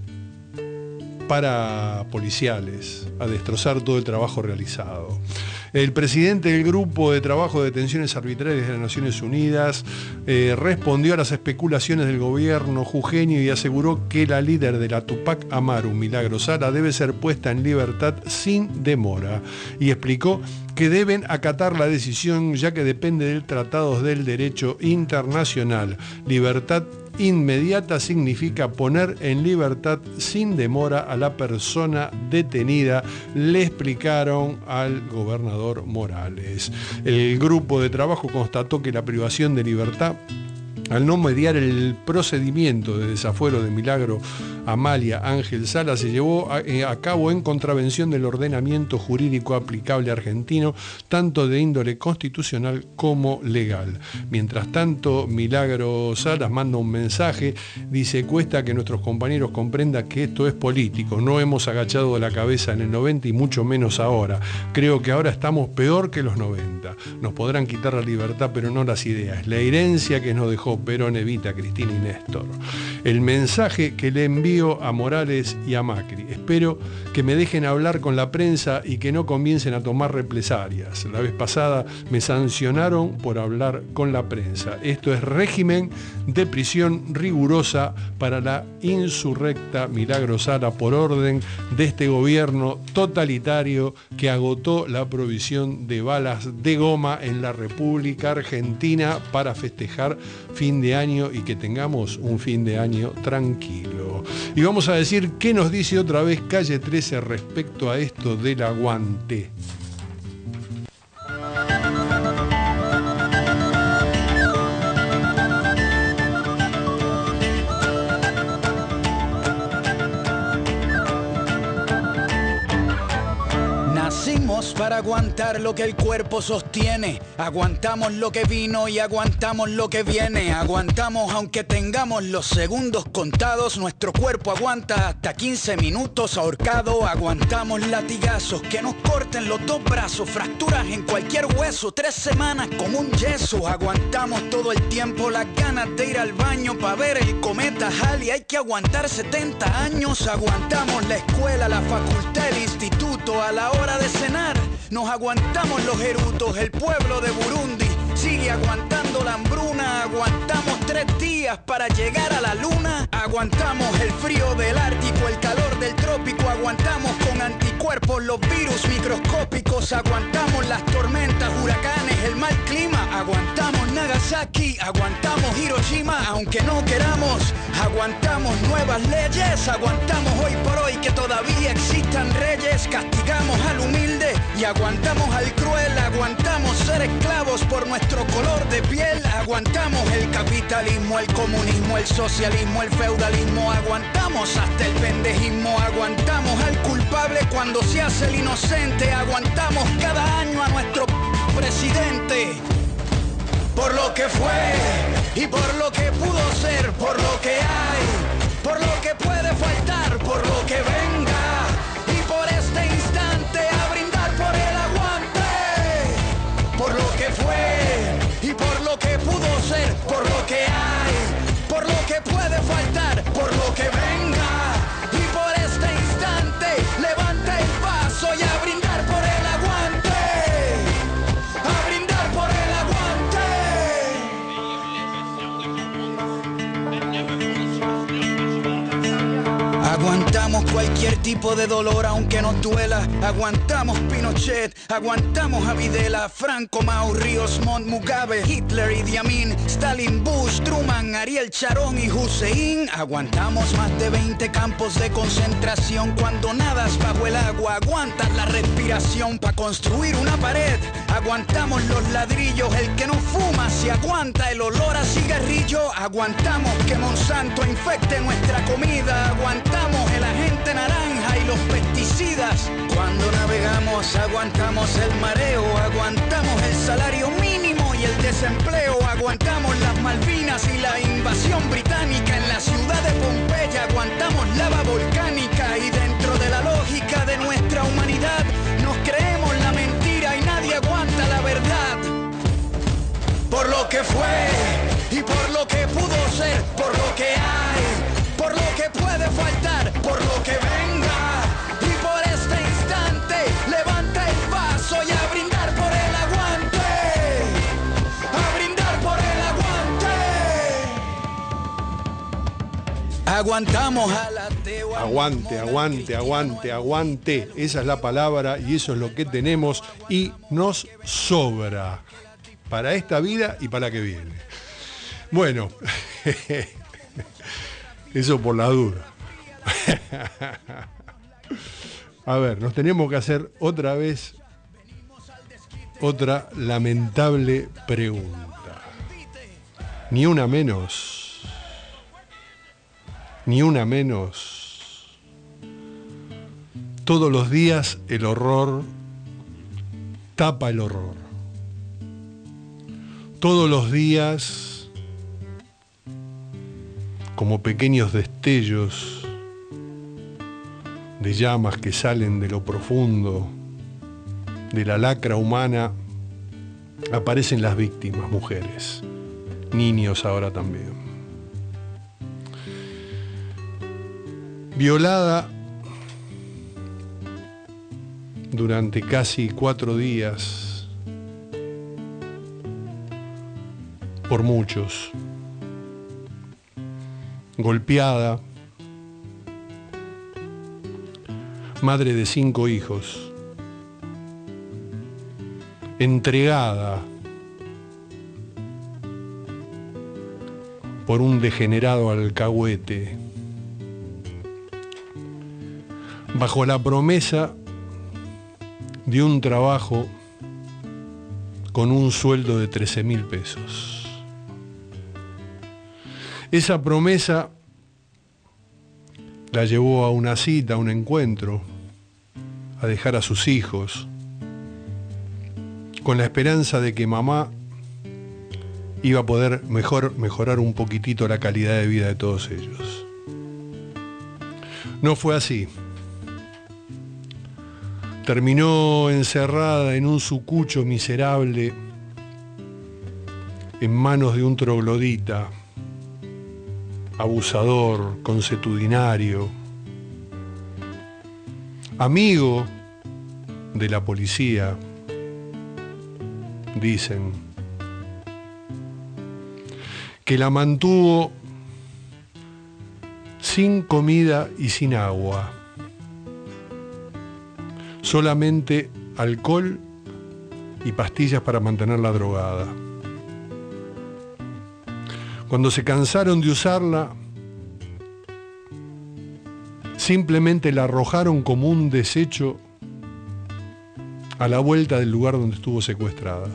parapoliciales a destrozar todo el trabajo realizado. El presidente del Grupo de Trabajo de Detenciones Arbitrarias de las Naciones Unidas eh, respondió a las especulaciones del gobierno jujeño y aseguró que la líder de la Tupac Amaru, Milagro Sala, debe ser puesta en libertad sin demora, y explicó que deben acatar la decisión ya que depende del Tratado del Derecho Internacional. Libertad inmediata significa poner en libertad sin demora a la persona detenida, le explicaron al gobernador Morales. El grupo de trabajo constató que la privación de libertad, al no mediar el procedimiento de desafuero de Milagro Amalia Ángel Sala, se llevó a, eh, a cabo en contravención del ordenamiento jurídico aplicable argentino, tanto de índole constitucional como legal. Mientras tanto, Milagro Salas manda un mensaje, dice: cuesta que nuestros compañeros comprendan que esto es político, no hemos agachado la cabeza en el noventa y mucho menos ahora. Creo que ahora estamos peor que los noventa. Nos podrán quitar la libertad, pero no las ideas, la herencia que nos dejó Perón, Evita, Cristina y Néstor. El mensaje que le envío a Morales y a Macri: espero que me dejen hablar con la prensa y que no comiencen a tomar represalias. La vez pasada me sancionaron por hablar con la prensa. Esto es régimen de prisión rigurosa para la insurrecta Milagro Sala por orden de este gobierno totalitario que agotó la provisión de balas de goma en la República Argentina para festejar fin de año y que tengamos un fin de año tranquilo. Y vamos a decir qué nos dice otra vez Calle trece respecto a esto del aguante. Nacimos para aguantar lo que el cuerpo sostiene. Aguantamos lo que vino y aguantamos lo que viene. Aguantamos aunque tengamos los segundos contados. Nuestro cuerpo aguanta hasta quince minutos ahorcado. Aguantamos latigazos que nos corten los dos brazos, fracturas en cualquier hueso, tres semanas como un yeso. Aguantamos todo el tiempo las ganas de ir al baño para ver el cometa Halley. Hay que aguantar setenta años. Aguantamos la escuela, la facultad, el instituto. A la hora de cenar nos aguantamos los erutos. El pueblo de Burundi sigue aguantando aguantando la hambruna, aguantamos tres días para llegar a la luna, aguantamos el frío del Ártico, el calor del trópico, aguantamos con anticuerpos los virus microscópicos, aguantamos las tormentas, huracanes, el mal clima, aguantamos Nagasaki, aguantamos Hiroshima, aunque no queramos, aguantamos nuevas leyes, aguantamos hoy por hoy que todavía existan reyes, castigamos al humilde y aguantamos al cruel, aguantamos ser esclavos por nuestro color de piel, aguantamos el capitalismo, el comunismo, el socialismo, el feudalismo, aguantamos hasta el pendejismo, aguantamos al culpable cuando se hace el inocente, aguantamos cada año a nuestro presidente. Por lo que fue y por lo que pudo ser, por lo que hay, por lo que puede faltar, por lo que venga y por este instante a brindar por el aguante. Por lo que fue y por lo que pudo ser, por lo que hay, por lo que puede faltar, por lo que venga y por este instante levanta el vaso y a brindar por el aguante. A brindar por el aguante. Aguantamos cualquier tipo de dolor aunque nos duela, aguantamos Pinochet, aguantamos a Videla, Franco, Mao, Ríos, Montt, Mugabe, Hitler, Idi Amin, Stalin, Bush, Truman, Ariel Sharon y Hussein, aguantamos más de veinte campos de concentración, cuando nadas bajo el agua aguantas la respiración para construir una pared, aguantamos los ladrillos, el que no fuma si aguanta el olor a cigarrillo, aguantamos que Monsanto infecte nuestra comida, aguantamos el agente naranja y los pesticidas. Cuando navegamos aguantamos el mareo, aguantamos el salario mínimo y el desempleo, aguantamos las Malvinas y la invasión británica en la ciudad de Pompeya, aguantamos lava volcánica y dentro de la lógica de nuestra humanidad nos creemos la mentira y nadie aguanta la verdad. Por lo que fue y por lo que pudo ser, por lo que hay, por lo que puede faltar, por lo que venga y por este instante levanta el vaso y a brindar por el aguante, a brindar por el aguante. Aguantamos al ateo. Aguante, aguante, aguante, aguante. Esa es la palabra y eso es lo que tenemos y nos sobra para esta vida y para la que viene. Bueno, eso por la duda. A ver, nos tenemos que hacer otra vez otra lamentable pregunta. Ni una menos. Ni una menos. Todos los días el horror tapa el horror. Todos los días, como pequeños destellos de llamas que salen de lo profundo de la lacra humana, aparecen las víctimas, mujeres, niños ahora también. Violada durante casi cuatro días por muchos, golpeada, madre de cinco hijos, entregada por un degenerado alcahuete, bajo la promesa de un trabajo con un sueldo de trece mil pesos. Esa promesa la llevó a una cita, a un encuentro, a dejar a sus hijos, con la esperanza de que mamá iba a poder mejor, mejorar un poquitito la calidad de vida de todos ellos. No fue así. Terminó encerrada en un sucucho miserable en manos de un troglodita, abusador, consuetudinario, amigo de la policía, dicen, que la mantuvo sin comida y sin agua, solamente alcohol y pastillas para mantenerla drogada. Cuando se cansaron de usarla, simplemente la arrojaron como un desecho a la vuelta del lugar donde estuvo secuestrada.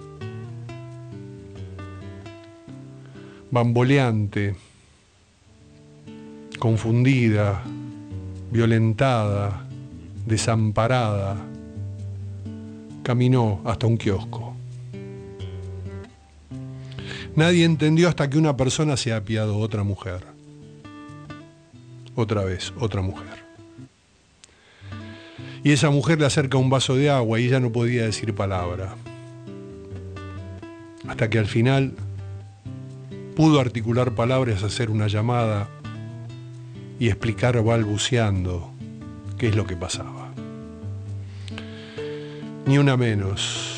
Bamboleante, confundida, violentada, desamparada, caminó hasta un kiosco. Nadie entendió hasta que una persona se apiadó, otra mujer. Otra vez, otra mujer. Y esa mujer le acerca un vaso de agua y ella no podía decir palabra. Hasta que al final pudo articular palabras, hacer una llamada y explicar balbuceando qué es lo que pasaba. Ni una menos,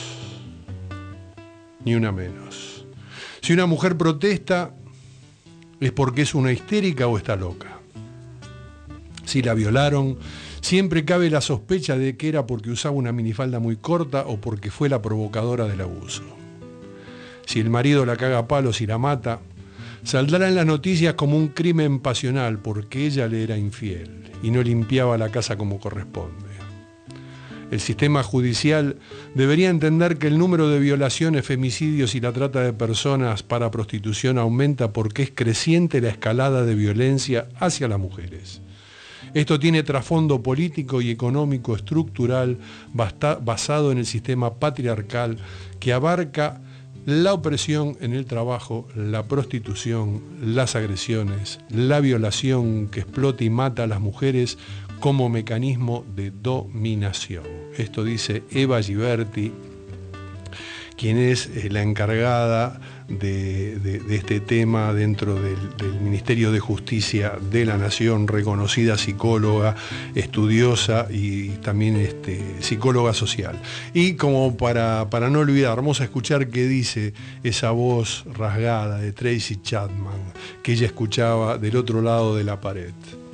ni una menos. Si una mujer protesta, es porque es una histérica o está loca. Si la violaron, siempre cabe la sospecha de que era porque usaba una minifalda muy corta o porque fue la provocadora del abuso. Si el marido la caga a palos y la mata, saldrá en las noticias como un crimen pasional porque ella le era infiel y no limpiaba la casa como corresponde. El sistema judicial debería entender que el número de violaciones, femicidios y la trata de personas para prostitución aumenta porque es creciente la escalada de violencia hacia las mujeres. Esto tiene trasfondo político y económico estructural basta, basado en el sistema patriarcal que abarca la opresión en el trabajo, la prostitución, las agresiones, la violación que explota y mata a las mujeres como mecanismo de dominación. Esto dice Eva Giberti, quien es la encargada de, de, de este tema dentro del, del Ministerio de Justicia de la Nación, reconocida psicóloga, estudiosa y también este, psicóloga social. Y como para, para no olvidar, vamos a escuchar qué dice esa voz rasgada de Tracy Chapman, que ella escuchaba del otro lado de la pared.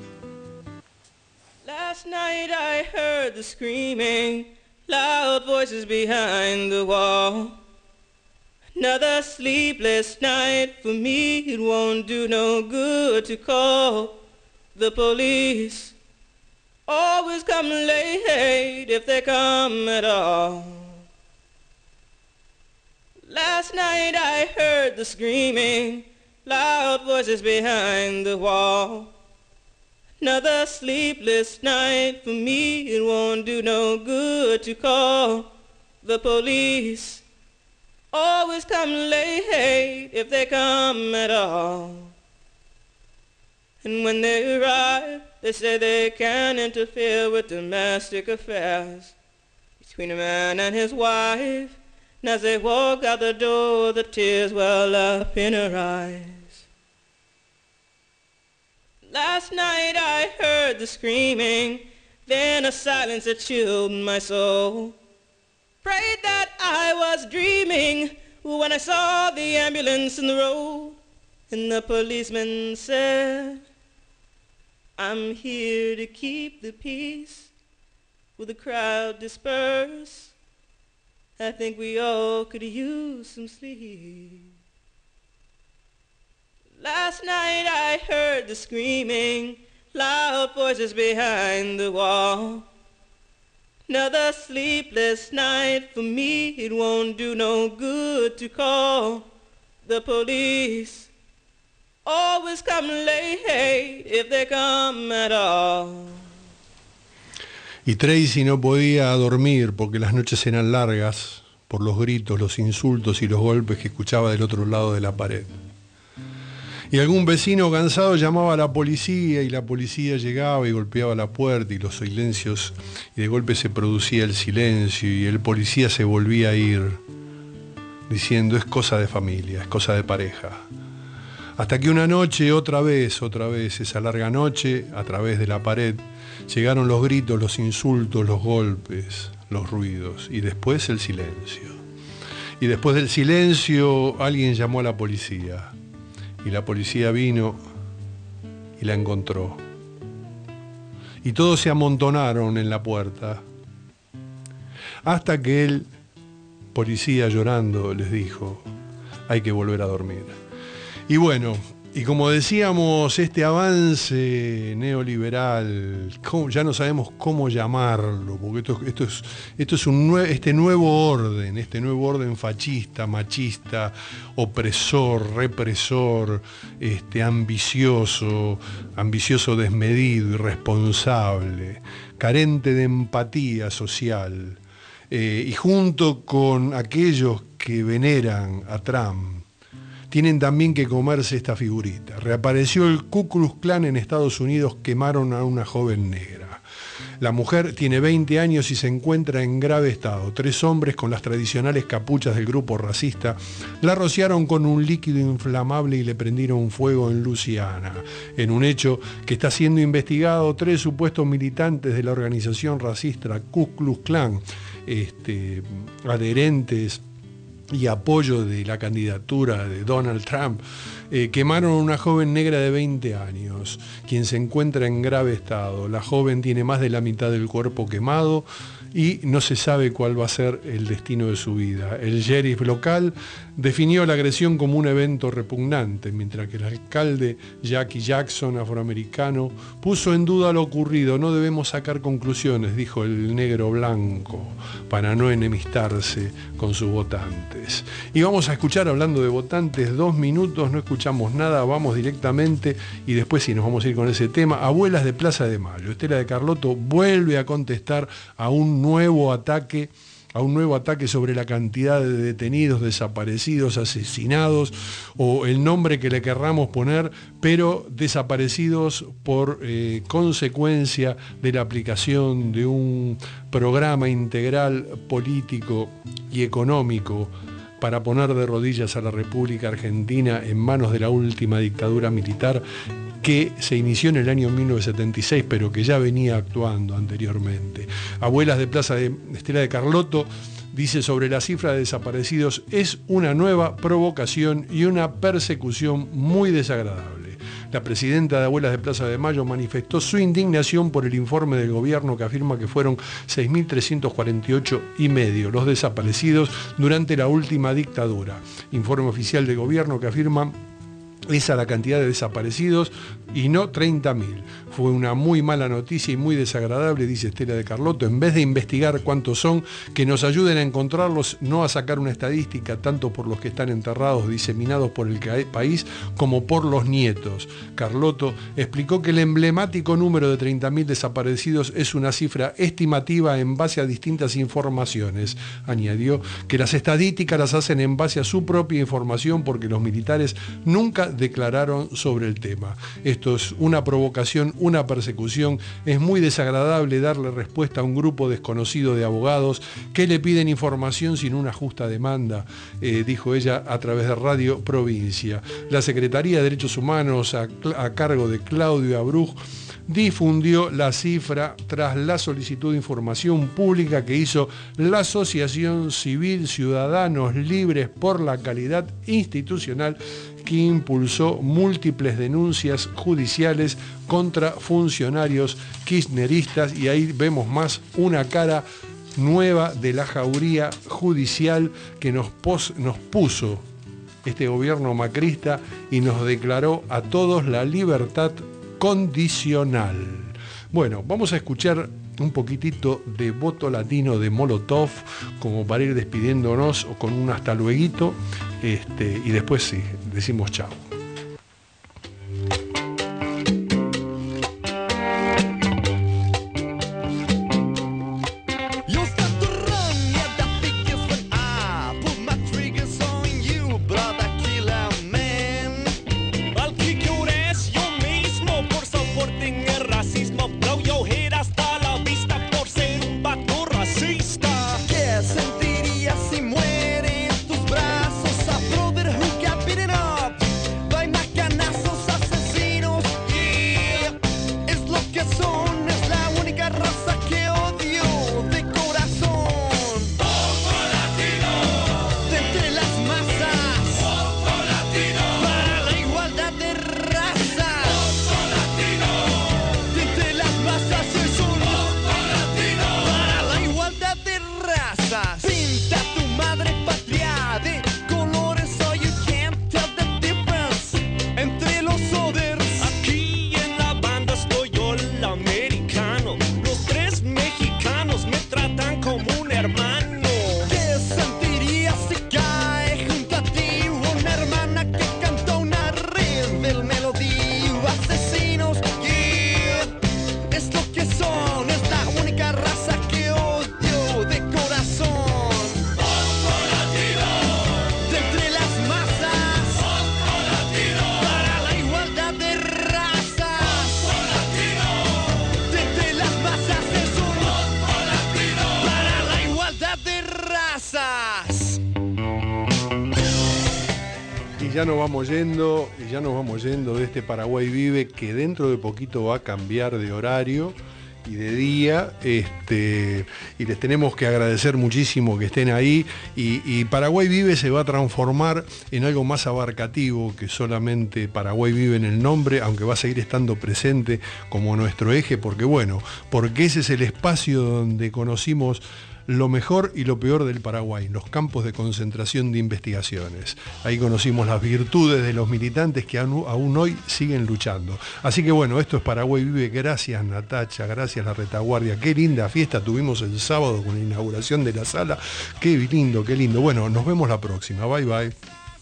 Last night I heard the screaming, loud voices behind the wall. Another sleepless night for me, it won't do no good to call the police. Always come late if they come at all. Last night I heard the screaming, loud voices behind the wall. Another sleepless night for me, it won't do no good to call the police. Always come late if they come at all. And when they arrive, they say they can't interfere with domestic affairs between a man and his wife. And as they walk out the door, the tears well up in her eyes. Last night I heard the screaming, then a silence that chilled my soul. Prayed that I was dreaming when I saw the ambulance in the road. And the policeman said, I'm here to keep the peace. Will the crowd disperse? I think we all could use some sleep. Last night I heard the screaming, loud voices behind the wall. Another sleepless night for me, it won't do no good to call the police. Always come late if they come at all. Y Tracy no podía dormir porque las noches eran largas por los gritos, los insultos y los golpes que escuchaba del otro lado de la pared. Y algún vecino cansado llamaba a la policía y la policía llegaba y golpeaba la puerta y los silencios, y de golpe se producía el silencio y el policía se volvía a ir diciendo es cosa de familia, es cosa de pareja. Hasta que una noche, otra vez, otra vez, esa larga noche, a través de la pared, llegaron los gritos, los insultos, los golpes, los ruidos y después el silencio. Y después del silencio alguien llamó a la policía. y la policía vino y la encontró. Y todos se amontonaron en la puerta, hasta que el policía, llorando, les dijo: hay que volver a dormir. Y bueno, y como decíamos, este avance neoliberal, ya no sabemos cómo llamarlo, porque esto, esto es, esto es un nue- este nuevo orden, este nuevo orden fascista, machista, opresor, represor, este, ambicioso, ambicioso desmedido, irresponsable, carente de empatía social, eh, y junto con aquellos que veneran a Trump, tienen también que comerse esta figurita. Reapareció el Ku Klux Klan en Estados Unidos, quemaron a una joven negra. La mujer tiene veinte años y se encuentra en grave estado. Tres hombres con las tradicionales capuchas del grupo racista la rociaron con un líquido inflamable y le prendieron fuego en Luisiana. En un hecho que está siendo investigado, tres supuestos militantes de la organización racista Ku Klux Klan, este, adherentes y apoyo de la candidatura de Donald Trump, eh, quemaron a una joven negra de veinte años, quien se encuentra en grave estado. La joven tiene más de la mitad del cuerpo quemado y no se sabe cuál va a ser el destino de su vida. El sheriff local definió la agresión como un evento repugnante, mientras que el alcalde Jackie Jackson, afroamericano, puso en duda lo ocurrido. No debemos sacar conclusiones, dijo el negro blanco, para no enemistarse con sus votantes. Y vamos a escuchar, hablando de votantes, dos minutos, no escuchamos nada, vamos directamente, y después sí nos vamos a ir con ese tema. Abuelas de Plaza de Mayo. Estela de Carlotto vuelve a contestar a un nuevo ataque a un nuevo ataque sobre la cantidad de detenidos, desaparecidos, asesinados, o el nombre que le querramos poner, pero desaparecidos por eh, consecuencia de la aplicación de un programa integral político y económico para poner de rodillas a la República Argentina en manos de la última dictadura militar, que se inició en el año mil novecientos setenta y seis, pero que ya venía actuando anteriormente. Abuelas de Plaza de Estela de Carlotto dice sobre la cifra de desaparecidos: es una nueva provocación y una persecución muy desagradable. La presidenta de Abuelas de Plaza de Mayo manifestó su indignación por el informe del gobierno que afirma que fueron seis mil trescientos cuarenta y ocho y medio los desaparecidos durante la última dictadura. Informe oficial del gobierno que afirma esa la cantidad de desaparecidos y no treinta mil. Fue una muy mala noticia y muy desagradable, dice Estela de Carlotto. En vez de investigar cuántos son, que nos ayuden a encontrarlos, no a sacar una estadística, tanto por los que están enterrados, diseminados por el país, como por los nietos. Carlotto explicó que el emblemático número de treinta mil desaparecidos es una cifra estimativa en base a distintas informaciones. Añadió que las estadísticas las hacen en base a su propia información, porque los militares nunca declararon sobre el tema. Esto es una provocación, una persecución. Es muy desagradable darle respuesta a un grupo desconocido de abogados que le piden información sin una justa demanda, eh, dijo ella a través de Radio Provincia. La Secretaría de Derechos Humanos, a, a cargo de Claudio Abruj, difundió la cifra tras la solicitud de información pública que hizo la Asociación Civil Ciudadanos Libres por la Calidad Institucional, que impulsó múltiples denuncias judiciales contra funcionarios kirchneristas, y ahí vemos más una cara nueva de la jauría judicial que nos, pos, nos puso este gobierno macrista y nos declaró a todos la libertad condicional. Bueno, vamos a escuchar un poquitito de Voto Latino de Molotov, como para ir despidiéndonos, o con un hasta lueguito, este, y después sí, decimos chao. Sentiría si muere en tus brazos a Brotherhood, get beaten up. masas. Y ya nos vamos yendo, y ya nos vamos yendo de este Paraguay Vive, que dentro de poquito va a cambiar de horario y de día, este, y les tenemos que agradecer muchísimo que estén ahí, y, y Paraguay Vive se va a transformar en algo más abarcativo que solamente Paraguay Vive en el nombre, aunque va a seguir estando presente como nuestro eje, porque bueno, porque ese es el espacio donde conocimos lo mejor y lo peor del Paraguay, los campos de concentración de investigaciones. Ahí conocimos las virtudes de los militantes que aún, aún hoy siguen luchando. Así que bueno, esto es Paraguay Vive. Gracias Natacha, gracias La Retaguardia. Qué linda fiesta tuvimos el sábado con la inauguración de la sala. Qué lindo, qué lindo. Bueno, nos vemos la próxima. Bye, bye.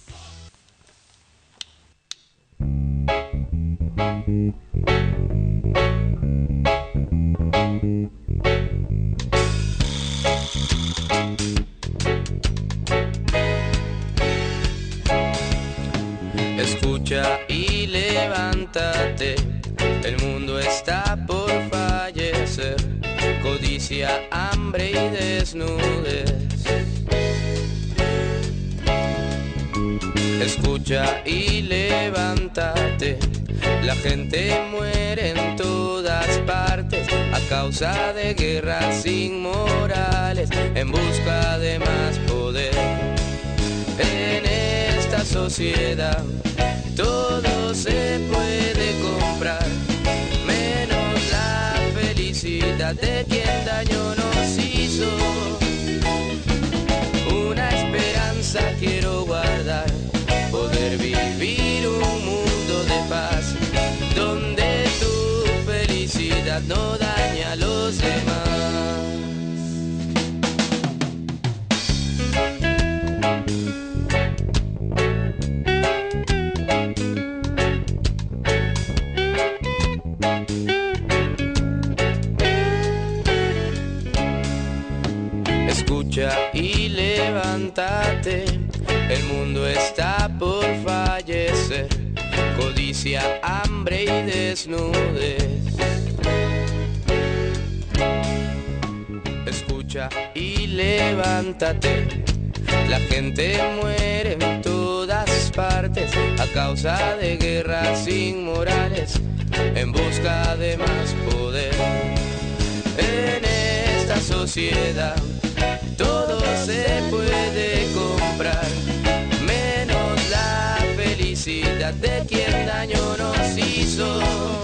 Escucha y levántate, el mundo está por fallecer, codicia, hambre y desnudez. Escucha y levántate, la gente muere en todas partes a causa de guerras inmorales, en busca de más poder. En esta sociedad todo se puede comprar, menos la felicidad de quien daño nos hizo. Una esperanza quiero guardar, poder vivir un mundo de paz, donde tu felicidad no dañe a los demás. Escucha y levántate, el mundo está por fallecer, codicia, hambre y desnudez. Escucha y levántate, la gente muere en todas partes a causa de guerras inmorales, en busca de más poder. En esta sociedad todo se puede comprar, menos la felicidad de quien daño nos hizo.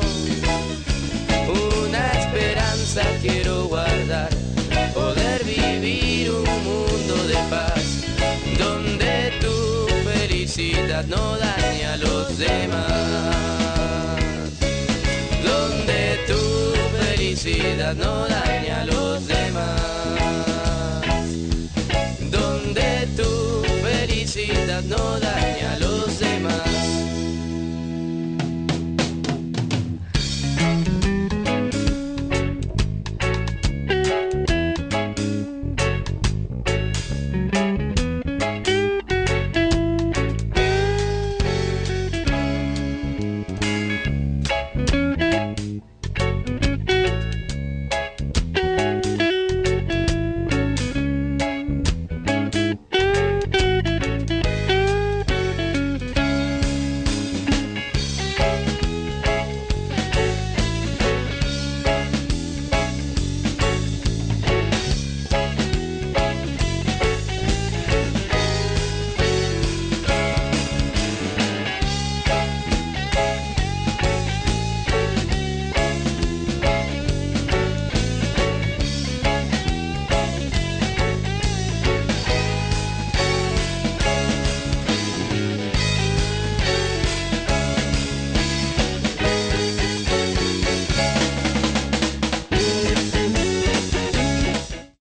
Una esperanza quiero guardar, poder vivir un mundo de paz, donde tu felicidad no dañe a los demás, donde tu felicidad no dañe a los demás, donde tu felicidad no daña a los